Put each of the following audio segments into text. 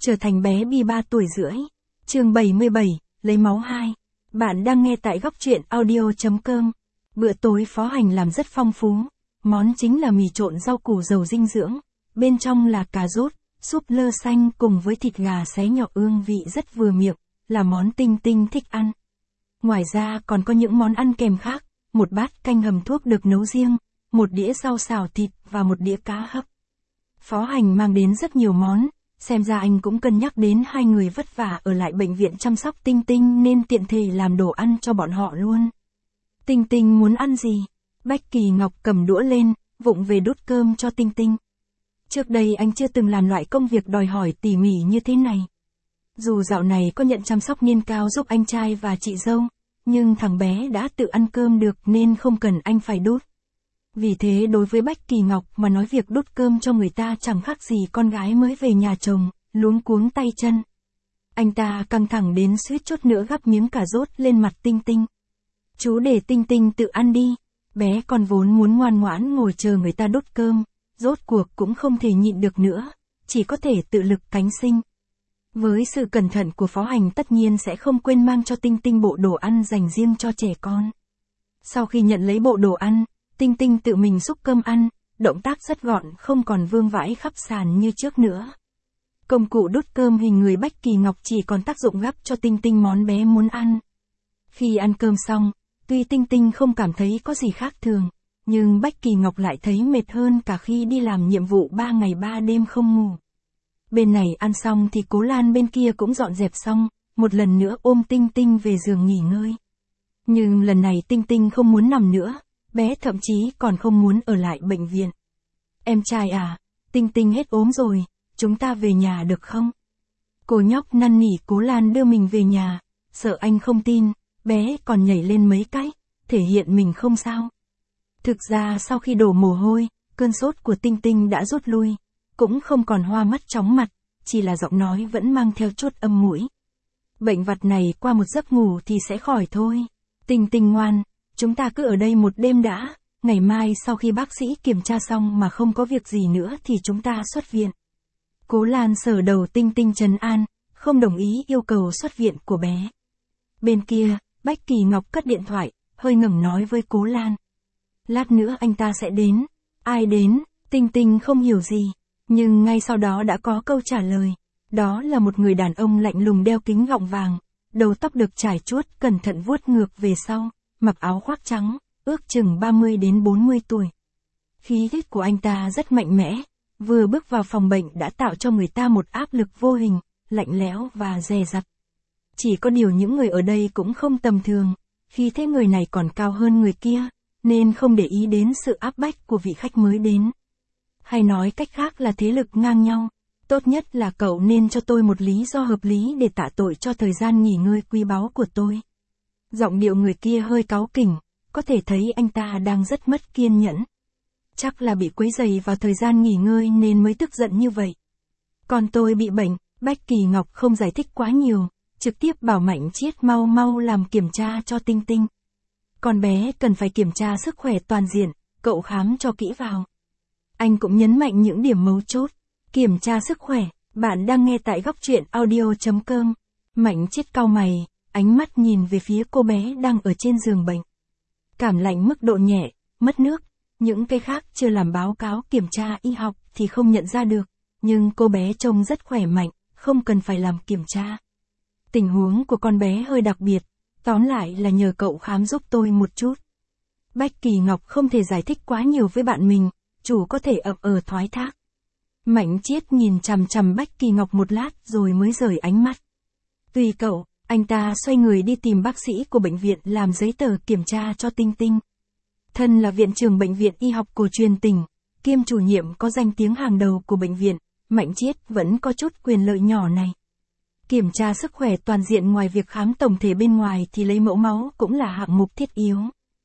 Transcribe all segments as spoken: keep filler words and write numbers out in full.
Trở thành bé Bi ba tuổi rưỡi. Chương bảy mươi bảy, lấy máu hai. Bạn đang nghe tại góc truyện audio chấm com. Bữa tối Phó Hành làm rất phong phú. Món chính là mì trộn rau củ giàu dinh dưỡng. Bên trong là cà rốt, súp lơ xanh cùng với thịt gà xé nhỏ ương vị rất vừa miệng, là món Tinh Tinh thích ăn. Ngoài ra còn có những món ăn kèm khác, một bát canh hầm thuốc được nấu riêng, một đĩa rau xào thịt và một đĩa cá hấp. Phó Hành mang đến rất nhiều món, xem ra anh cũng cân nhắc đến hai người vất vả ở lại bệnh viện chăm sóc Tinh Tinh nên tiện thể làm đồ ăn cho bọn họ luôn. Tinh Tinh muốn ăn gì? Bách Kỳ Ngọc cầm đũa lên, vụng về đút cơm cho Tinh Tinh. Trước đây anh chưa từng làm loại công việc đòi hỏi tỉ mỉ như thế này. Dù dạo này có nhận chăm sóc niên cao giúp anh trai và chị dâu, nhưng thằng bé đã tự ăn cơm được nên không cần anh phải đút. Vì thế đối với Bách Kỳ Ngọc mà nói việc đút cơm cho người ta chẳng khác gì con gái mới về nhà chồng, luống cuống tay chân. Anh ta căng thẳng đến suýt chút nữa gắp miếng cà rốt lên mặt Tinh Tinh. Chú để Tinh Tinh tự ăn đi, bé con vốn muốn ngoan ngoãn ngồi chờ người ta đút cơm, rốt cuộc cũng không thể nhịn được nữa, chỉ có thể tự lực cánh sinh. Với sự cẩn thận của Phó Hành tất nhiên sẽ không quên mang cho Tinh Tinh bộ đồ ăn dành riêng cho trẻ con. Sau khi nhận lấy bộ đồ ăn, Tinh Tinh tự mình xúc cơm ăn, động tác rất gọn không còn vương vãi khắp sàn như trước nữa. Công cụ đút cơm hình người Bách Kỳ Ngọc chỉ còn tác dụng gắp cho Tinh Tinh món bé muốn ăn. Khi ăn cơm xong, tuy Tinh Tinh không cảm thấy có gì khác thường, nhưng Bách Kỳ Ngọc lại thấy mệt hơn cả khi đi làm nhiệm vụ ba ngày ba đêm không ngủ. Bên này ăn xong thì Cố Lan bên kia cũng dọn dẹp xong, một lần nữa ôm Tinh Tinh về giường nghỉ ngơi. Nhưng lần này Tinh Tinh không muốn nằm nữa, bé thậm chí còn không muốn ở lại bệnh viện. Em trai à, Tinh Tinh hết ốm rồi, chúng ta về nhà được không? Cô nhóc năn nỉ Cố Lan đưa mình về nhà, sợ anh không tin, bé còn nhảy lên mấy cái, thể hiện mình không sao. Thực ra sau khi đổ mồ hôi, cơn sốt của Tinh Tinh đã rút lui, cũng không còn hoa mắt chóng mặt, chỉ là giọng nói vẫn mang theo chút âm mũi. Bệnh vặt này qua một giấc ngủ thì sẽ khỏi thôi. Tinh Tinh ngoan, chúng ta cứ ở đây một đêm đã, ngày mai sau khi bác sĩ kiểm tra xong mà không có việc gì nữa thì chúng ta xuất viện. Cố Lan sờ đầu Tinh Tinh trấn an, không đồng ý yêu cầu xuất viện của bé. Bên kia, Bách Kỳ Ngọc cất điện thoại, hơi ngẩng nói với Cố Lan. Lát nữa anh ta sẽ đến. Ai đến? Tinh Tinh không hiểu gì, nhưng ngay sau đó đã có câu trả lời. Đó là một người đàn ông lạnh lùng đeo kính gọng vàng, đầu tóc được trải chuốt cẩn thận vuốt ngược về sau, mặc áo khoác trắng, ước chừng ba mươi đến bốn mươi tuổi. Khí thế của anh ta rất mạnh mẽ, vừa bước vào phòng bệnh đã tạo cho người ta một áp lực vô hình, lạnh lẽo và dè dặt. Chỉ có điều những người ở đây cũng không tầm thường, khí thế người này còn cao hơn người kia, nên không để ý đến sự áp bách của vị khách mới đến. Hay nói cách khác là thế lực ngang nhau, tốt nhất là cậu nên cho tôi một lý do hợp lý để tạ tội cho thời gian nghỉ ngơi quý báu của tôi. Giọng điệu người kia hơi cáu kỉnh, có thể thấy anh ta đang rất mất kiên nhẫn. Chắc là bị quấy rầy vào thời gian nghỉ ngơi nên mới tức giận như vậy. Còn tôi bị bệnh, Bách Kỳ Ngọc không giải thích quá nhiều, trực tiếp bảo Mạnh Chiết mau mau làm kiểm tra cho Tinh Tinh. Con bé cần phải kiểm tra sức khỏe toàn diện, cậu khám cho kỹ vào. Anh cũng nhấn mạnh những điểm mấu chốt. Kiểm tra sức khỏe, bạn đang nghe tại góc truyện audio chấm com. Mạnh Chiết cau mày, ánh mắt nhìn về phía cô bé đang ở trên giường bệnh. Cảm lạnh mức độ nhẹ, mất nước, những cái khác chưa làm báo cáo kiểm tra y học thì không nhận ra được, nhưng cô bé trông rất khỏe mạnh, không cần phải làm kiểm tra. Tình huống của con bé hơi đặc biệt, tóm lại là nhờ cậu khám giúp tôi một chút. Bách Kỳ Ngọc không thể giải thích quá nhiều với bạn mình, chủ có thể ậm ờ thoái thác. Mạnh Chiết nhìn chằm chằm Bách Kỳ Ngọc một lát rồi mới rời ánh mắt. Tùy cậu, anh ta xoay người đi tìm bác sĩ của bệnh viện làm giấy tờ kiểm tra cho Tinh Tinh. Thân là viện trưởng bệnh viện y học cổ truyền tỉnh, kiêm chủ nhiệm có danh tiếng hàng đầu của bệnh viện, Mạnh Chiết vẫn có chút quyền lợi nhỏ này. Kiểm tra sức khỏe toàn diện ngoài việc khám tổng thể bên ngoài thì lấy mẫu máu cũng là hạng mục thiết yếu.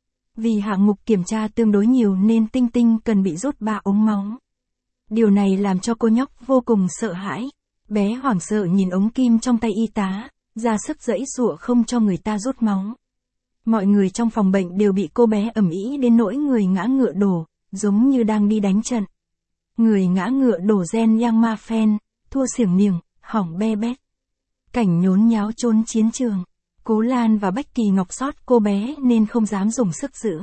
Vì hạng mục kiểm tra tương đối nhiều nên Tinh Tinh cần bị rút ba ống máu. Điều này làm cho cô nhóc vô cùng sợ hãi. Bé hoảng sợ nhìn ống kim trong tay y tá, ra sức giãy giụa không cho người ta rút máu. Mọi người trong phòng bệnh đều bị cô bé ầm ĩ đến nỗi người ngã ngựa đổ, giống như đang đi đánh trận. Người ngã ngựa đổ gen yang ma phen, thua xỉng niềng, hỏng be bét. Cảnh nhốn nháo trốn chiến trường. Cố Lan và Bách Kỳ Ngọc sót cô bé nên không dám dùng sức giữ.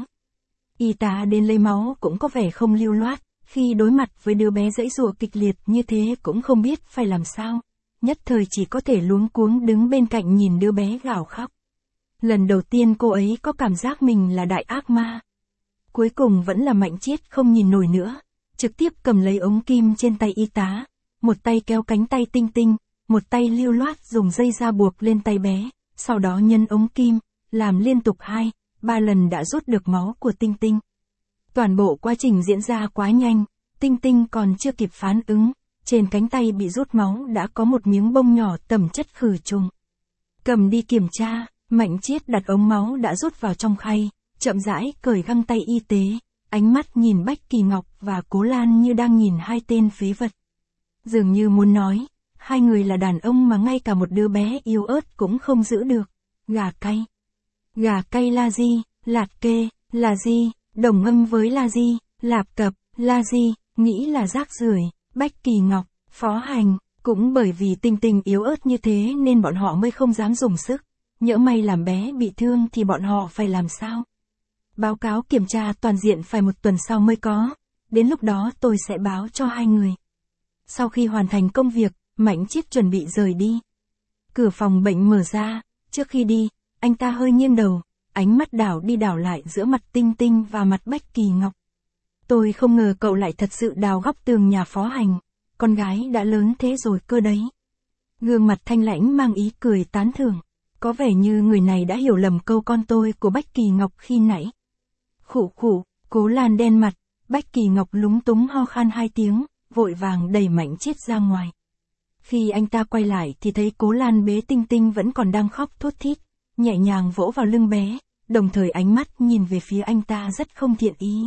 Y tá đến lấy máu cũng có vẻ không lưu loát, khi đối mặt với đứa bé giãy giụa kịch liệt như thế cũng không biết phải làm sao. Nhất thời chỉ có thể luống cuống đứng bên cạnh nhìn đứa bé gào khóc. Lần đầu tiên cô ấy có cảm giác mình là đại ác ma. Cuối cùng vẫn là Mạnh Chiết không nhìn nổi nữa, trực tiếp cầm lấy ống kim trên tay y tá, một tay kéo cánh tay Tinh Tinh, một tay lưu loát dùng dây da buộc lên tay bé, sau đó nhân ống kim, làm liên tục hai, ba lần đã rút được máu của Tinh Tinh. Toàn bộ quá trình diễn ra quá nhanh, Tinh Tinh còn chưa kịp phản ứng, trên cánh tay bị rút máu đã có một miếng bông nhỏ tẩm chất khử trùng. Cầm đi kiểm tra, Mạnh Chiết đặt ống máu đã rút vào trong khay, chậm rãi cởi găng tay y tế, ánh mắt nhìn Bách Kỳ Ngọc và Cố Lan như đang nhìn hai tên phế vật. Dường như muốn nói, hai người là đàn ông mà ngay cả một đứa bé yếu ớt cũng không giữ được. Gà cay. Gà cay là gì? Lạt kê, là gì? Đồng ngâm với là gì? Lạp cập, là gì? Nghĩ là rác rưởi. Bách Kỳ Ngọc, Phó Hành, cũng bởi vì Tinh Tinh yếu ớt như thế nên bọn họ mới không dám dùng sức. Nhỡ may làm bé bị thương thì bọn họ phải làm sao? Báo cáo kiểm tra toàn diện phải một tuần sau mới có, đến lúc đó tôi sẽ báo cho hai người. Sau khi hoàn thành công việc, Mạnh Chiết chuẩn bị rời đi. Cửa phòng bệnh mở ra, trước khi đi, anh ta hơi nghiêng đầu, ánh mắt đảo đi đảo lại giữa mặt Tinh Tinh và mặt Bách Kỳ Ngọc. Tôi không ngờ cậu lại thật sự đào góc tường nhà Phó Hành, con gái đã lớn thế rồi cơ đấy. Gương mặt thanh lãnh mang ý cười tán thưởng, có vẻ như người này đã hiểu lầm câu con tôi của Bách Kỳ Ngọc khi nãy. Khụ khụ, Cố Lan đen mặt, Bách Kỳ Ngọc lúng túng ho khan hai tiếng, vội vàng đẩy Mạnh Chiết ra ngoài. Khi anh ta quay lại thì thấy Cố Lan bế Tinh Tinh vẫn còn đang khóc thút thít, nhẹ nhàng vỗ vào lưng bé, đồng thời ánh mắt nhìn về phía anh ta rất không thiện ý.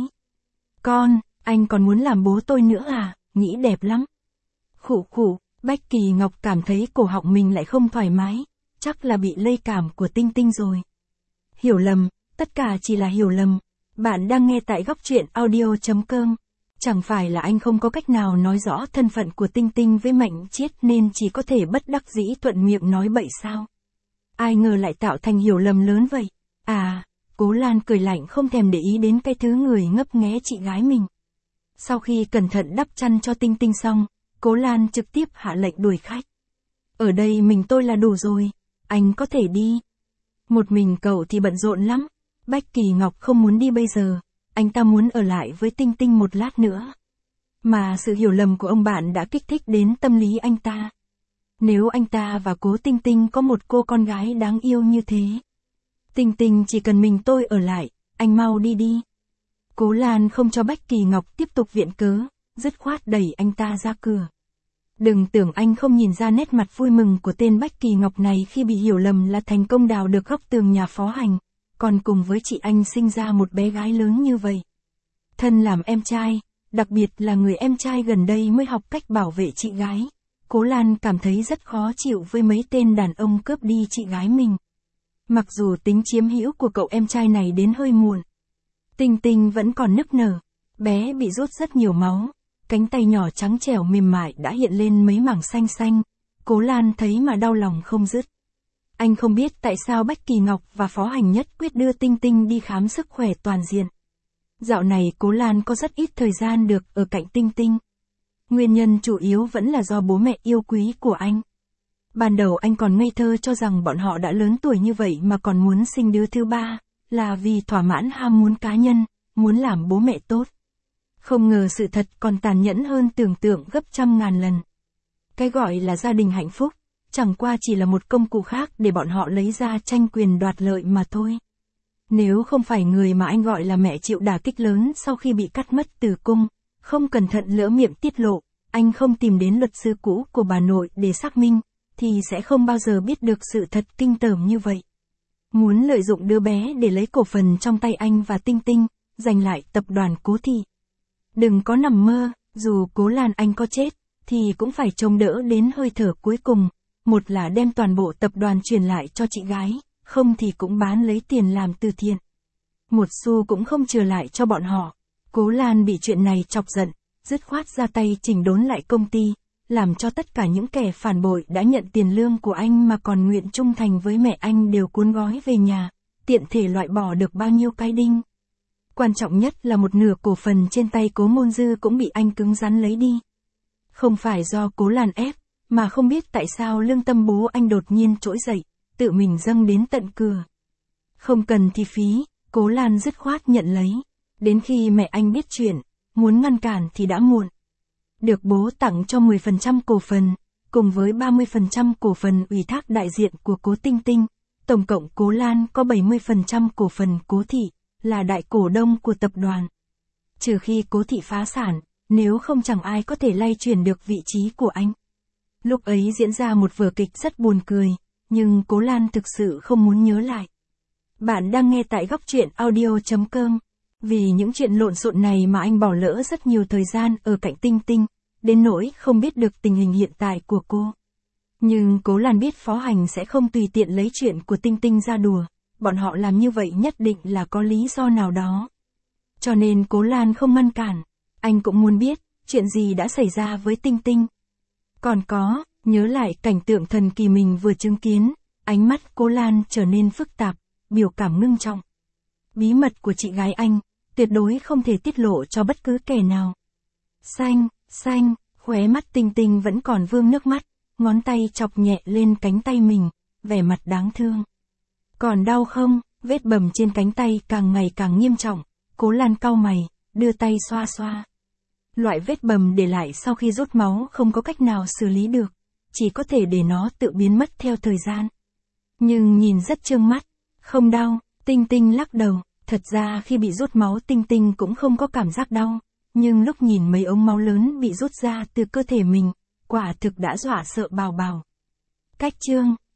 Con, anh còn muốn làm bố tôi nữa à, nghĩ đẹp lắm. Khụ khụ, Bách Kỳ Ngọc cảm thấy cổ họng mình lại không thoải mái, chắc là bị lây cảm của Tinh Tinh rồi. Hiểu lầm, tất cả chỉ là hiểu lầm. Bạn đang nghe tại góc truyện audio chấm com. Chẳng phải là anh không có cách nào nói rõ thân phận của Tinh Tinh với Mạnh Chiết nên chỉ có thể bất đắc dĩ thuận miệng nói bậy sao? Ai ngờ lại tạo thành hiểu lầm lớn vậy. À, Cố Lan cười lạnh không thèm để ý đến cái thứ người ngấp nghé chị gái mình. Sau khi cẩn thận đắp chăn cho Tinh Tinh xong, Cố Lan trực tiếp hạ lệnh đuổi khách. Ở đây mình tôi là đủ rồi, anh có thể đi. Một mình cậu thì bận rộn lắm. Bách Kỳ Ngọc không muốn đi bây giờ, anh ta muốn ở lại với Tinh Tinh một lát nữa. Mà sự hiểu lầm của ông bạn đã kích thích đến tâm lý anh ta. Nếu anh ta và Cố Tinh Tinh có một cô con gái đáng yêu như thế. Tinh Tinh chỉ cần mình tôi ở lại, anh mau đi đi. Cố Lan không cho Bách Kỳ Ngọc tiếp tục viện cớ, dứt khoát đẩy anh ta ra cửa. Đừng tưởng anh không nhìn ra nét mặt vui mừng của tên Bách Kỳ Ngọc này khi bị hiểu lầm là thành công đào được góc tường nhà Phó Hành, còn cùng với chị anh sinh ra một bé gái lớn như vậy. Thân làm em trai, đặc biệt là người em trai gần đây mới học cách bảo vệ chị gái. Cố Lan cảm thấy rất khó chịu với mấy tên đàn ông cướp đi chị gái mình. Mặc dù tính chiếm hữu của cậu em trai này đến hơi muộn. Tinh Tinh vẫn còn nức nở, bé bị rút rất nhiều máu, cánh tay nhỏ trắng trẻo mềm mại đã hiện lên mấy mảng xanh xanh. Cố Lan thấy mà đau lòng không dứt. Anh không biết tại sao Bách Kỳ Ngọc và Phó Hành nhất quyết đưa Tinh Tinh đi khám sức khỏe toàn diện. Dạo này Cố Lan có rất ít thời gian được ở cạnh Tinh Tinh. Nguyên nhân chủ yếu vẫn là do bố mẹ yêu quý của anh. Ban đầu anh còn ngây thơ cho rằng bọn họ đã lớn tuổi như vậy mà còn muốn sinh đứa thứ ba, là vì thỏa mãn ham muốn cá nhân, muốn làm bố mẹ tốt. Không ngờ sự thật còn tàn nhẫn hơn tưởng tượng gấp trăm ngàn lần. Cái gọi là gia đình hạnh phúc, chẳng qua chỉ là một công cụ khác để bọn họ lấy ra tranh quyền đoạt lợi mà thôi. Nếu không phải người mà anh gọi là mẹ chịu đả kích lớn sau khi bị cắt mất tử cung, không cẩn thận lỡ miệng tiết lộ, anh không tìm đến luật sư cũ của bà nội để xác minh, thì sẽ không bao giờ biết được sự thật kinh tởm như vậy. Muốn lợi dụng đứa bé để lấy cổ phần trong tay anh và Tinh Tinh, giành lại tập đoàn Cố Thị. Đừng có nằm mơ, dù Cố Lan anh có chết, thì cũng phải trông đỡ đến hơi thở cuối cùng. Một là đem toàn bộ tập đoàn truyền lại cho chị gái, không thì cũng bán lấy tiền làm từ thiện. Một xu cũng không trừ lại cho bọn họ. Cố Lan bị chuyện này chọc giận, dứt khoát ra tay chỉnh đốn lại công ty, làm cho tất cả những kẻ phản bội đã nhận tiền lương của anh mà còn nguyện trung thành với mẹ anh đều cuốn gói về nhà, tiện thể loại bỏ được bao nhiêu cái đinh. Quan trọng nhất là một nửa cổ phần trên tay Cố Môn Dư cũng bị anh cứng rắn lấy đi. Không phải do Cố Lan ép, mà không biết tại sao lương tâm bố anh đột nhiên trỗi dậy, tự mình dâng đến tận cửa. Không cần thì phí, Cố Lan dứt khoát nhận lấy. Đến khi mẹ anh biết chuyện, muốn ngăn cản thì đã muộn. Được bố tặng cho mười phần trăm cổ phần, cùng với ba mươi phần trăm cổ phần ủy thác đại diện của Cố Tinh Tinh, tổng cộng Cố Lan có bảy mươi phần trăm cổ phần Cố Thị, là đại cổ đông của tập đoàn. Trừ khi Cố Thị phá sản, nếu không chẳng ai có thể lay chuyển được vị trí của anh. Lúc ấy diễn ra một vở kịch rất buồn cười, nhưng Cố Lan thực sự không muốn nhớ lại. Bạn đang nghe tại góc truyện audio chấm com. Vì những chuyện lộn xộn này mà anh bỏ lỡ rất nhiều thời gian ở cạnh Tinh Tinh, đến nỗi không biết được tình hình hiện tại của cô. Nhưng Cố Lan biết Phó Hành sẽ không tùy tiện lấy chuyện của Tinh Tinh ra đùa, bọn họ làm như vậy nhất định là có lý do nào đó. Cho nên Cố Lan không ngăn cản, anh cũng muốn biết, chuyện gì đã xảy ra với Tinh Tinh. Còn có, nhớ lại cảnh tượng thần kỳ mình vừa chứng kiến, ánh mắt Cố Lan trở nên phức tạp, biểu cảm ngưng trọng. Bí mật của chị gái anh, tuyệt đối không thể tiết lộ cho bất cứ kẻ nào. Xanh, xanh, khóe mắt Tinh Tinh vẫn còn vương nước mắt, ngón tay chọc nhẹ lên cánh tay mình, vẻ mặt đáng thương. Còn đau không? Vết bầm trên cánh tay càng ngày càng nghiêm trọng, Cố Lan cau mày, đưa tay xoa xoa. Loại vết bầm để lại sau khi rút máu không có cách nào xử lý được, chỉ có thể để nó tự biến mất theo thời gian. Nhưng nhìn rất trương mắt, không đau, Tinh Tinh lắc đầu, thật ra khi bị rút máu Tinh Tinh cũng không có cảm giác đau, nhưng lúc nhìn mấy ống máu lớn bị rút ra từ cơ thể mình, quả thực đã dọa sợ bào bào. Cách chương